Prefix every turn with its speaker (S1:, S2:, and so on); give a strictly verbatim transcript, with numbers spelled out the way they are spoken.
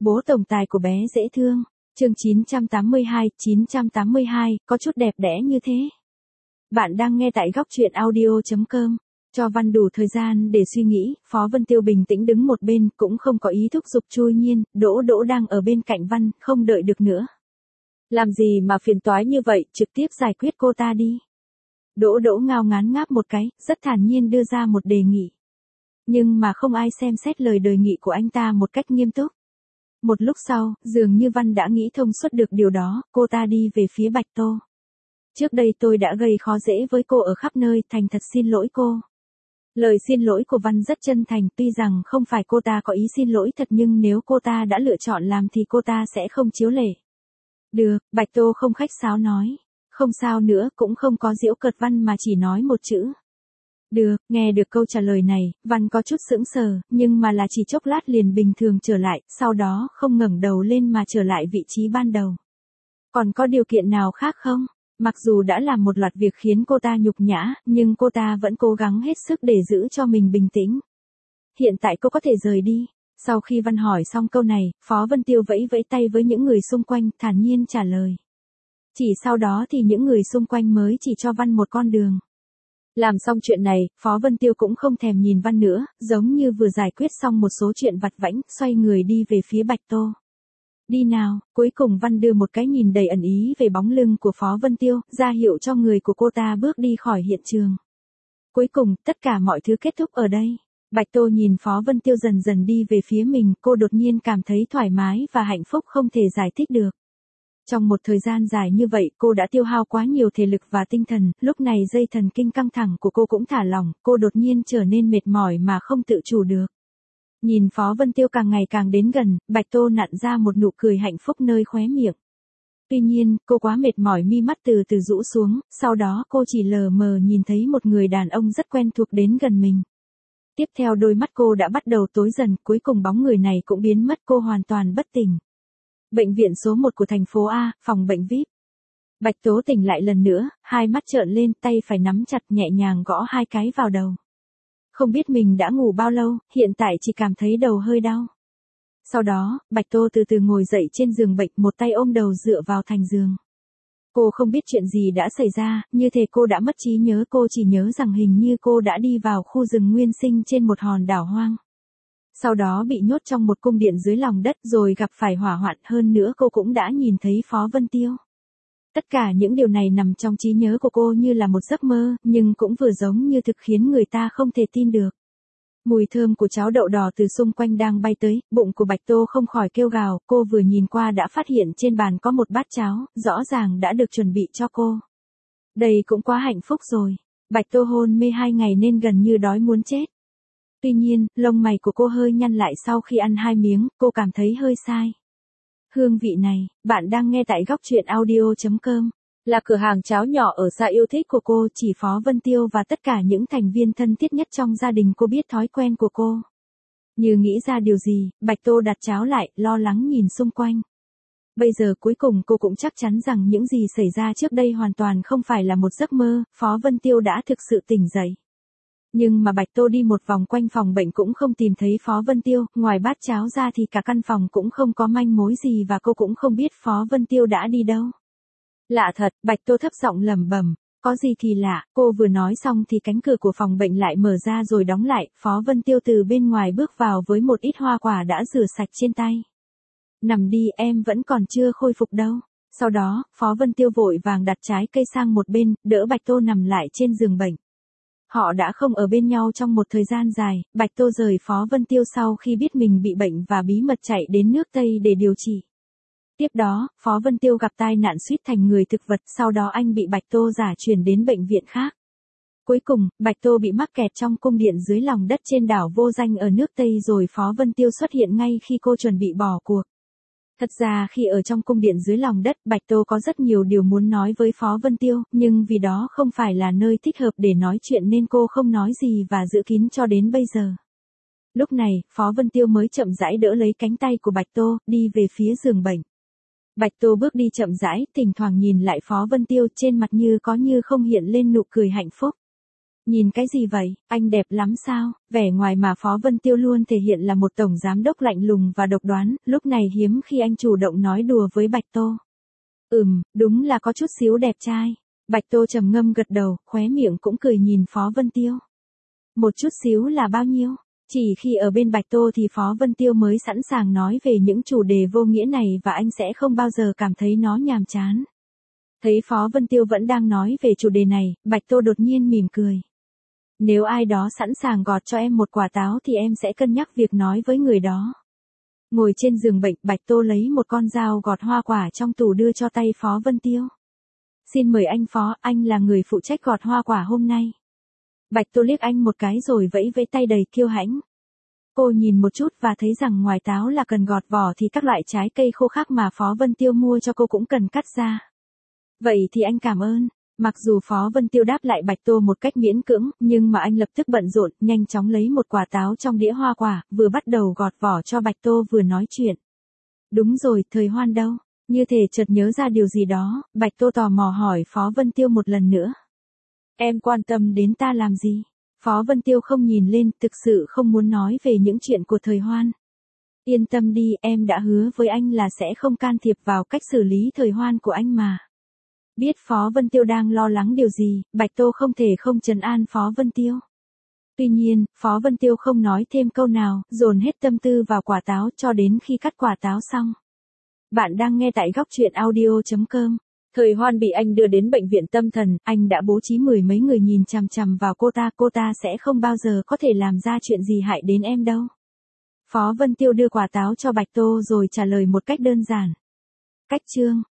S1: Bố tổng tài của bé dễ thương. Chương chín trăm tám mươi hai, chín trăm tám mươi hai, có chút đẹp đẽ như thế. Bạn đang nghe tại góc truyện audio chấm com. Cho Văn đủ thời gian để suy nghĩ, Phó Vân Tiêu bình tĩnh đứng một bên, cũng không có ý thúc giục chui nhiên, Đỗ Đỗ đang ở bên cạnh Văn, không đợi được nữa. Làm gì mà phiền toái như vậy, trực tiếp giải quyết cô ta đi. Đỗ Đỗ ngao ngán ngáp một cái, rất thản nhiên đưa ra một đề nghị. Nhưng mà không ai xem xét lời đề nghị của anh ta một cách nghiêm túc. Một lúc sau, dường như Văn đã nghĩ thông suốt được điều đó, cô ta đi về phía Bạch Tô. Trước đây tôi đã gây khó dễ với cô ở khắp nơi, thành thật xin lỗi cô. Lời xin lỗi của Văn rất chân thành, tuy rằng không phải cô ta có ý xin lỗi thật nhưng nếu cô ta đã lựa chọn làm thì cô ta sẽ không chiếu lệ. Được, Bạch Tô không khách sáo nói. Không sao nữa, cũng không có giễu cợt Văn mà chỉ nói một chữ. Được, nghe được câu trả lời này, Văn có chút sững sờ, nhưng mà là chỉ chốc lát liền bình thường trở lại, sau đó không ngẩng đầu lên mà trở lại vị trí ban đầu. Còn có điều kiện nào khác không? Mặc dù đã làm một loạt việc khiến cô ta nhục nhã, nhưng cô ta vẫn cố gắng hết sức để giữ cho mình bình tĩnh. Hiện tại cô có thể rời đi. Sau khi Văn hỏi xong câu này, Phó Vân Tiêu vẫy vẫy tay với những người xung quanh, thản nhiên trả lời. Chỉ sau đó thì những người xung quanh mới chỉ cho Văn một con đường. Làm xong chuyện này, Phó Vân Tiêu cũng không thèm nhìn Văn nữa, giống như vừa giải quyết xong một số chuyện vặt vãnh, xoay người đi về phía Bạch Tô. Đi nào, cuối cùng Văn đưa một cái nhìn đầy ẩn ý về bóng lưng của Phó Vân Tiêu, ra hiệu cho người của cô ta bước đi khỏi hiện trường. Cuối cùng, tất cả mọi thứ kết thúc ở đây. Bạch Tô nhìn Phó Vân Tiêu dần dần đi về phía mình, cô đột nhiên cảm thấy thoải mái và hạnh phúc không thể giải thích được. Trong một thời gian dài như vậy, cô đã tiêu hao quá nhiều thể lực và tinh thần, lúc này dây thần kinh căng thẳng của cô cũng thả lỏng, cô đột nhiên trở nên mệt mỏi mà không tự chủ được. Nhìn Phó Vân Tiêu càng ngày càng đến gần, Bạch Tô nặn ra một nụ cười hạnh phúc nơi khóe miệng. Tuy nhiên, cô quá mệt mỏi, mi mắt từ từ rũ xuống, sau đó cô chỉ lờ mờ nhìn thấy một người đàn ông rất quen thuộc đến gần mình. Tiếp theo đôi mắt cô đã bắt đầu tối dần, cuối cùng bóng người này cũng biến mất, cô hoàn toàn bất tỉnh. Bệnh viện số một của thành phố A, phòng bệnh vi ai pi. Bạch Tố tỉnh lại lần nữa, hai mắt trợn lên, tay phải nắm chặt nhẹ nhàng gõ hai cái vào đầu. Không biết mình đã ngủ bao lâu, hiện tại chỉ cảm thấy đầu hơi đau. Sau đó, Bạch Tô từ từ ngồi dậy trên giường bệnh, một tay ôm đầu dựa vào thành giường. Cô không biết chuyện gì đã xảy ra, như thể cô đã mất trí nhớ, cô chỉ nhớ rằng hình như cô đã đi vào khu rừng nguyên sinh trên một hòn đảo hoang. Sau đó bị nhốt trong một cung điện dưới lòng đất rồi gặp phải hỏa hoạn, hơn nữa cô cũng đã nhìn thấy Phó Vân Tiêu. Tất cả những điều này nằm trong trí nhớ của cô như là một giấc mơ, nhưng cũng vừa giống như thực khiến người ta không thể tin được. Mùi thơm của cháo đậu đỏ từ xung quanh đang bay tới, bụng của Bạch Tô không khỏi kêu gào, cô vừa nhìn qua đã phát hiện trên bàn có một bát cháo, rõ ràng đã được chuẩn bị cho cô. Đây cũng quá hạnh phúc rồi. Bạch Tô hôn mê hai ngày nên gần như đói muốn chết. Tuy nhiên, lông mày của cô hơi nhăn lại sau khi ăn hai miếng, cô cảm thấy hơi sai. Hương vị này, bạn đang nghe tại góc truyện audio chấm com, là cửa hàng cháo nhỏ ở xa yêu thích của cô, chỉ Phó Vân Tiêu và tất cả những thành viên thân thiết nhất trong gia đình cô biết thói quen của cô. Như nghĩ ra điều gì, Bạch Tô đặt cháo lại, lo lắng nhìn xung quanh. Bây giờ cuối cùng cô cũng chắc chắn rằng những gì xảy ra trước đây hoàn toàn không phải là một giấc mơ, Phó Vân Tiêu đã thực sự tỉnh dậy. Nhưng mà Bạch Tô đi một vòng quanh phòng bệnh cũng không tìm thấy Phó Vân Tiêu, ngoài bát cháo ra thì cả căn phòng cũng không có manh mối gì và cô cũng không biết Phó Vân Tiêu đã đi đâu. Lạ thật, Bạch Tô thấp giọng lẩm bẩm, có gì thì lạ, cô vừa nói xong thì cánh cửa của phòng bệnh lại mở ra rồi đóng lại, Phó Vân Tiêu từ bên ngoài bước vào với một ít hoa quả đã rửa sạch trên tay. Nằm đi, em vẫn còn chưa khôi phục đâu. Sau đó, Phó Vân Tiêu vội vàng đặt trái cây sang một bên, đỡ Bạch Tô nằm lại trên giường bệnh. Họ đã không ở bên nhau trong một thời gian dài, Bạch Tô rời Phó Vân Tiêu sau khi biết mình bị bệnh và bí mật chạy đến nước Tây để điều trị. Tiếp đó, Phó Vân Tiêu gặp tai nạn suýt thành người thực vật, sau đó anh bị Bạch Tô giả chuyển đến bệnh viện khác. Cuối cùng, Bạch Tô bị mắc kẹt trong cung điện dưới lòng đất trên đảo vô danh ở nước Tây rồi Phó Vân Tiêu xuất hiện ngay khi cô chuẩn bị bỏ cuộc. Thật ra khi ở trong cung điện dưới lòng đất, Bạch Tô có rất nhiều điều muốn nói với Phó Vân Tiêu, nhưng vì đó không phải là nơi thích hợp để nói chuyện nên cô không nói gì và giữ kín cho đến bây giờ. Lúc này, Phó Vân Tiêu mới chậm rãi đỡ lấy cánh tay của Bạch Tô, đi về phía giường bệnh. Bạch Tô bước đi chậm rãi, thỉnh thoảng nhìn lại Phó Vân Tiêu, trên mặt như có như không hiện lên nụ cười hạnh phúc. Nhìn cái gì vậy, anh đẹp lắm sao? Vẻ ngoài mà Phó Vân Tiêu luôn thể hiện là một tổng giám đốc lạnh lùng và độc đoán, lúc này hiếm khi anh chủ động nói đùa với Bạch Tô. Ừm, đúng là có chút xíu đẹp trai. Bạch Tô trầm ngâm gật đầu, khóe miệng cũng cười nhìn Phó Vân Tiêu. Một chút xíu là bao nhiêu? Chỉ khi ở bên Bạch Tô thì Phó Vân Tiêu mới sẵn sàng nói về những chủ đề vô nghĩa này và anh sẽ không bao giờ cảm thấy nó nhàm chán. Thấy Phó Vân Tiêu vẫn đang nói về chủ đề này, Bạch Tô đột nhiên mỉm cười. Nếu ai đó sẵn sàng gọt cho em một quả táo thì em sẽ cân nhắc việc nói với người đó. Ngồi trên giường bệnh, Bạch Tô lấy một con dao gọt hoa quả trong tủ đưa cho tay Phó Vân Tiêu. Xin mời anh Phó, anh là người phụ trách gọt hoa quả hôm nay. Bạch Tô liếc anh một cái rồi vẫy vẫy tay đầy kiêu hãnh. Cô nhìn một chút và thấy rằng ngoài táo là cần gọt vỏ thì các loại trái cây khô khác mà Phó Vân Tiêu mua cho cô cũng cần cắt ra. Vậy thì anh cảm ơn. Mặc dù Phó Vân Tiêu đáp lại Bạch Tô một cách miễn cưỡng, nhưng mà anh lập tức bận rộn, nhanh chóng lấy một quả táo trong đĩa hoa quả, vừa bắt đầu gọt vỏ cho Bạch Tô vừa nói chuyện. Đúng rồi, Thời Hoan đâu? Như thể chợt nhớ ra điều gì đó, Bạch Tô tò mò hỏi Phó Vân Tiêu một lần nữa. Em quan tâm đến ta làm gì? Phó Vân Tiêu không nhìn lên, thực sự không muốn nói về những chuyện của Thời Hoan. Yên tâm đi, em đã hứa với anh là sẽ không can thiệp vào cách xử lý Thời Hoan của anh mà. Biết Phó Vân Tiêu đang lo lắng điều gì, Bạch Tô không thể không trấn an Phó Vân Tiêu. Tuy nhiên, Phó Vân Tiêu không nói thêm câu nào, dồn hết tâm tư vào quả táo cho đến khi cắt quả táo xong. Bạn đang nghe tại góc truyện audio chấm com. Thời Hoan bị anh đưa đến bệnh viện tâm thần, anh đã bố trí mười mấy người nhìn chằm chằm vào cô ta, cô ta sẽ không bao giờ có thể làm ra chuyện gì hại đến em đâu. Phó Vân Tiêu đưa quả táo cho Bạch Tô rồi trả lời một cách đơn giản. Cách chương